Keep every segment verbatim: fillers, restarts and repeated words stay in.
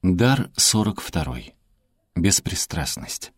Дар сорок второй. Беспристрастность.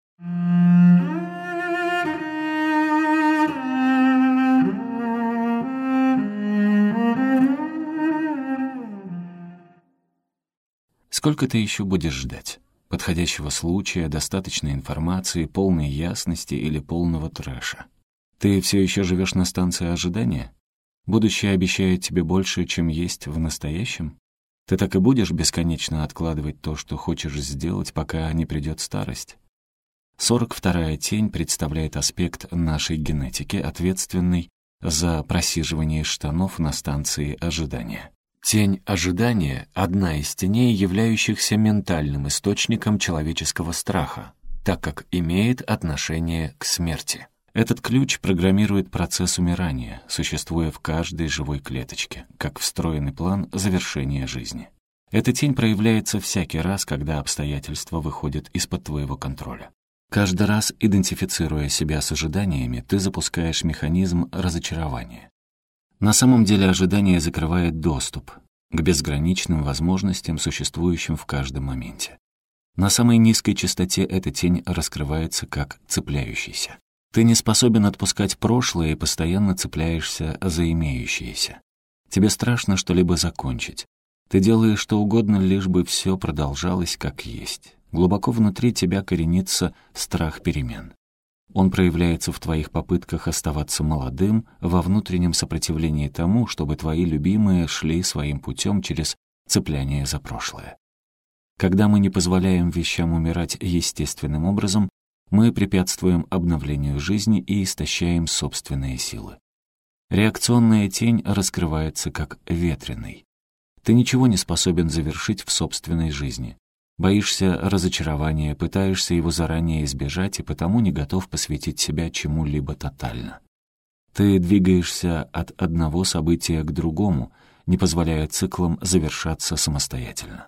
Сколько ты еще будешь ждать? Подходящего случая, достаточной информации, полной ясности или полного трэша? Ты все еще живешь на станции ожидания? Будущее обещает тебе больше, чем есть в настоящем? Ты так и будешь бесконечно откладывать то, что хочешь сделать, пока не придет старость? Сорок вторая тень представляет аспект нашей генетики, ответственный за просиживание штанов на станции ожидания. Тень ожидания — одна из теней, являющихся ментальным источником человеческого страха, так как имеет отношение к смерти. Этот ключ программирует процесс умирания, существуя в каждой живой клеточке, как встроенный план завершения жизни. Эта тень проявляется всякий раз, когда обстоятельства выходят из-под твоего контроля. Каждый раз, идентифицируя себя с ожиданиями, ты запускаешь механизм разочарования. На самом деле ожидание закрывает доступ к безграничным возможностям, существующим в каждом моменте. На самой низкой частоте эта тень раскрывается как цепляющийся. Ты не способен отпускать прошлое и постоянно цепляешься за имеющееся. Тебе страшно что-либо закончить. Ты делаешь что угодно, лишь бы все продолжалось как есть. Глубоко внутри тебя коренится страх перемен. Он проявляется в твоих попытках оставаться молодым, во внутреннем сопротивлении тому, чтобы твои любимые шли своим путем через цепляние за прошлое. Когда мы не позволяем вещам умирать естественным образом, мы препятствуем обновлению жизни и истощаем собственные силы. Реакционная тень раскрывается как ветреный. Ты ничего не способен завершить в собственной жизни. Боишься разочарования, пытаешься его заранее избежать и потому не готов посвятить себя чему-либо тотально. Ты двигаешься от одного события к другому, не позволяя циклам завершаться самостоятельно.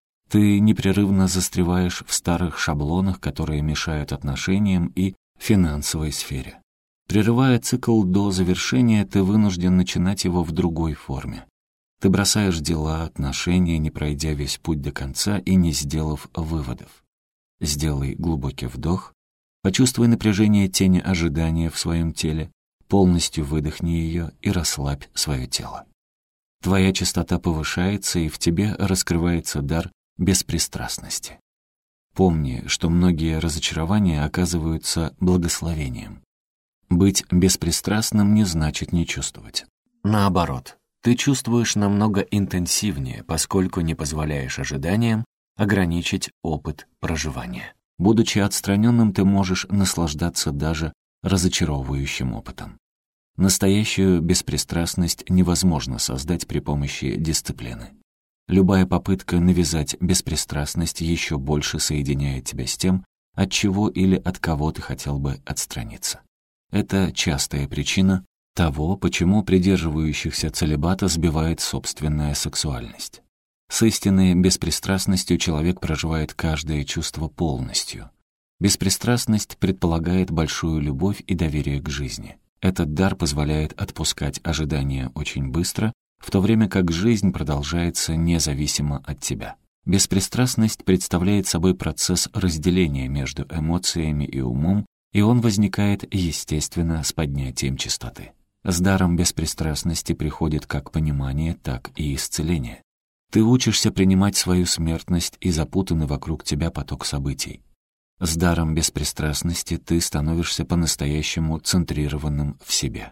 Ты непрерывно застреваешь в старых шаблонах, которые мешают отношениям и финансовой сфере. Прерывая цикл до завершения, ты вынужден начинать его в другой форме. Ты бросаешь дела, отношения, не пройдя весь путь до конца и не сделав выводов. Сделай глубокий вдох, почувствуй напряжение тени ожидания в своем теле, полностью выдохни ее и расслабь свое тело. Твоя частота повышается, и в тебе раскрывается дар беспристрастности. Помни, что многие разочарования оказываются благословением. Быть беспристрастным не значит не чувствовать. Наоборот, ты чувствуешь намного интенсивнее, поскольку не позволяешь ожиданиям ограничить опыт проживания. Будучи отстраненным, ты можешь наслаждаться даже разочаровывающим опытом. Настоящую беспристрастность невозможно создать при помощи дисциплины. Любая попытка навязать беспристрастность еще больше соединяет тебя с тем, от чего или от кого ты хотел бы отстраниться. Это частая причина того, почему придерживающихся целибата сбивает собственная сексуальность. С истинной беспристрастностью человек проживает каждое чувство полностью. Беспристрастность предполагает большую любовь и доверие к жизни. Этот дар позволяет отпускать ожидания очень быстро, в то время как жизнь продолжается независимо от тебя. Беспристрастность представляет собой процесс разделения между эмоциями и умом, и он возникает естественно с поднятием частоты. С даром беспристрастности приходит как понимание, так и исцеление. Ты учишься принимать свою смертность и запутанный вокруг тебя поток событий. С даром беспристрастности ты становишься по-настоящему центрированным в себе.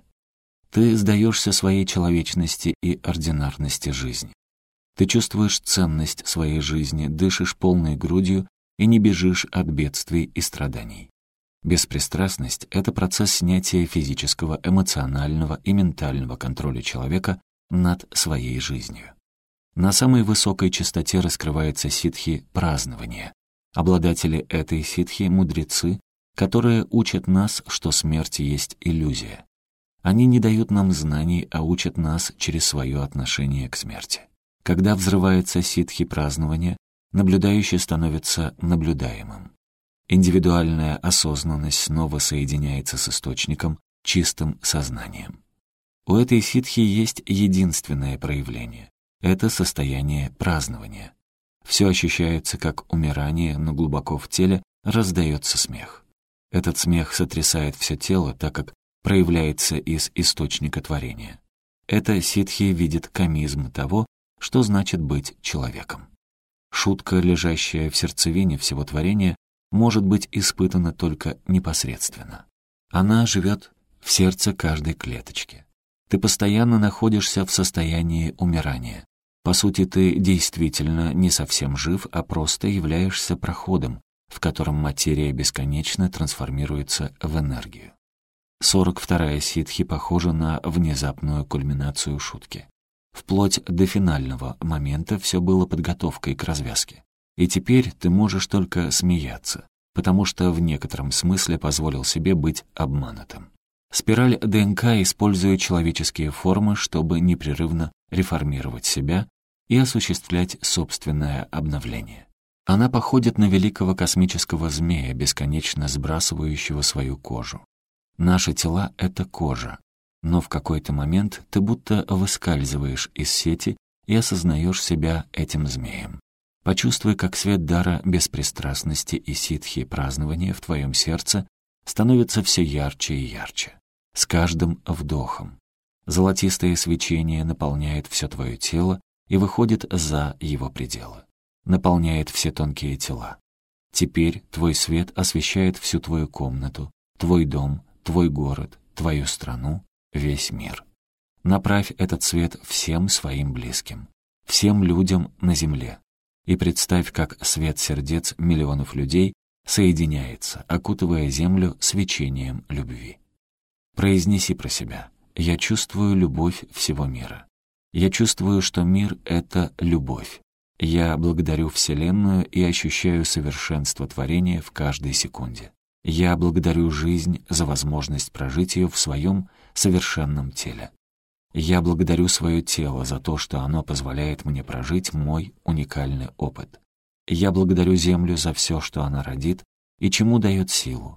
Ты сдаешься своей человечности и ординарности жизни. Ты чувствуешь ценность своей жизни, дышишь полной грудью и не бежишь от бедствий и страданий. Беспристрастность — это процесс снятия физического, эмоционального и ментального контроля человека над своей жизнью. На самой высокой частоте раскрывается ситхи празднования. Обладатели этой ситхи — мудрецы, которые учат нас, что смерть есть иллюзия. Они не дают нам знаний, а учат нас через свое отношение к смерти. Когда взрывается ситхи празднования, наблюдающий становится наблюдаемым. Индивидуальная осознанность снова соединяется с источником, чистым сознанием. У этой ситхи есть единственное проявление — это состояние празднования. Все ощущается как умирание, но глубоко в теле раздается смех. Этот смех сотрясает все тело, так как проявляется из источника творения. Это ситхи видит комизм того, что значит быть человеком. Шутка, лежащая в сердцевине всего творения, может быть испытана только непосредственно. Она живет в сердце каждой клеточки. Ты постоянно находишься в состоянии умирания. По сути, ты действительно не совсем жив, а просто являешься проходом, в котором материя бесконечно трансформируется в энергию. сорок вторая ситхи похожа на внезапную кульминацию шутки. Вплоть до финального момента все было подготовкой к развязке. И теперь ты можешь только смеяться, потому что в некотором смысле позволил себе быть обманутым. Спираль ДНК использует человеческие формы, чтобы непрерывно реформировать себя и осуществлять собственное обновление. Она походит на великого космического змея, бесконечно сбрасывающего свою кожу. Наши тела — это кожа, но в какой-то момент ты будто выскальзываешь из сети и осознаешь себя этим змеем. Почувствуй, как свет дара беспристрастности и ситхи празднования в твоем сердце становится все ярче и ярче. С каждым вдохом. Золотистое свечение наполняет все твое тело и выходит за его пределы. Наполняет все тонкие тела. Теперь твой свет освещает всю твою комнату, твой дом, твой город, твою страну, весь мир. Направь этот свет всем своим близким, всем людям на земле. И представь, как свет сердец миллионов людей соединяется, окутывая землю свечением любви. Произнеси про себя: «Я чувствую любовь всего мира. Я чувствую, что мир — это любовь. Я благодарю Вселенную и ощущаю совершенство творения в каждой секунде. Я благодарю жизнь за возможность прожить ее в своем совершенном теле. Я благодарю свое тело за то, что оно позволяет мне прожить мой уникальный опыт. Я благодарю Землю за все, что она родит и чему дает силу.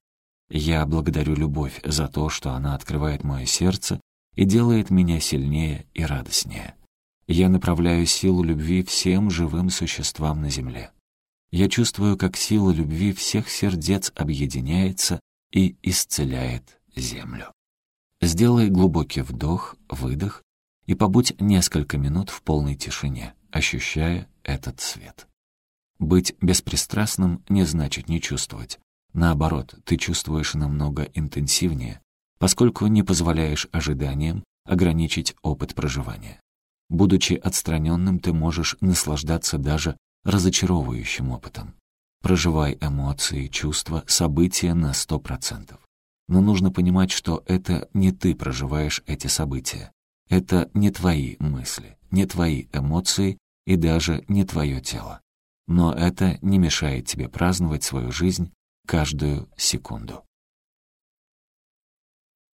Я благодарю любовь за то, что она открывает мое сердце и делает меня сильнее и радостнее. Я направляю силу любви всем живым существам на земле. Я чувствую, как сила любви всех сердец объединяется и исцеляет землю». Сделай глубокий вдох, выдох и побудь несколько минут в полной тишине, ощущая этот свет. Быть беспристрастным не значит не чувствовать. Наоборот, ты чувствуешь намного интенсивнее, поскольку не позволяешь ожиданиям ограничить опыт проживания. Будучи отстраненным, ты можешь наслаждаться даже разочаровывающим опытом. Проживай эмоции, чувства, события на сто процентов. Но нужно понимать, что это не ты проживаешь эти события. Это не твои мысли, не твои эмоции и даже не твое тело. Но это не мешает тебе праздновать свою жизнь каждую секунду.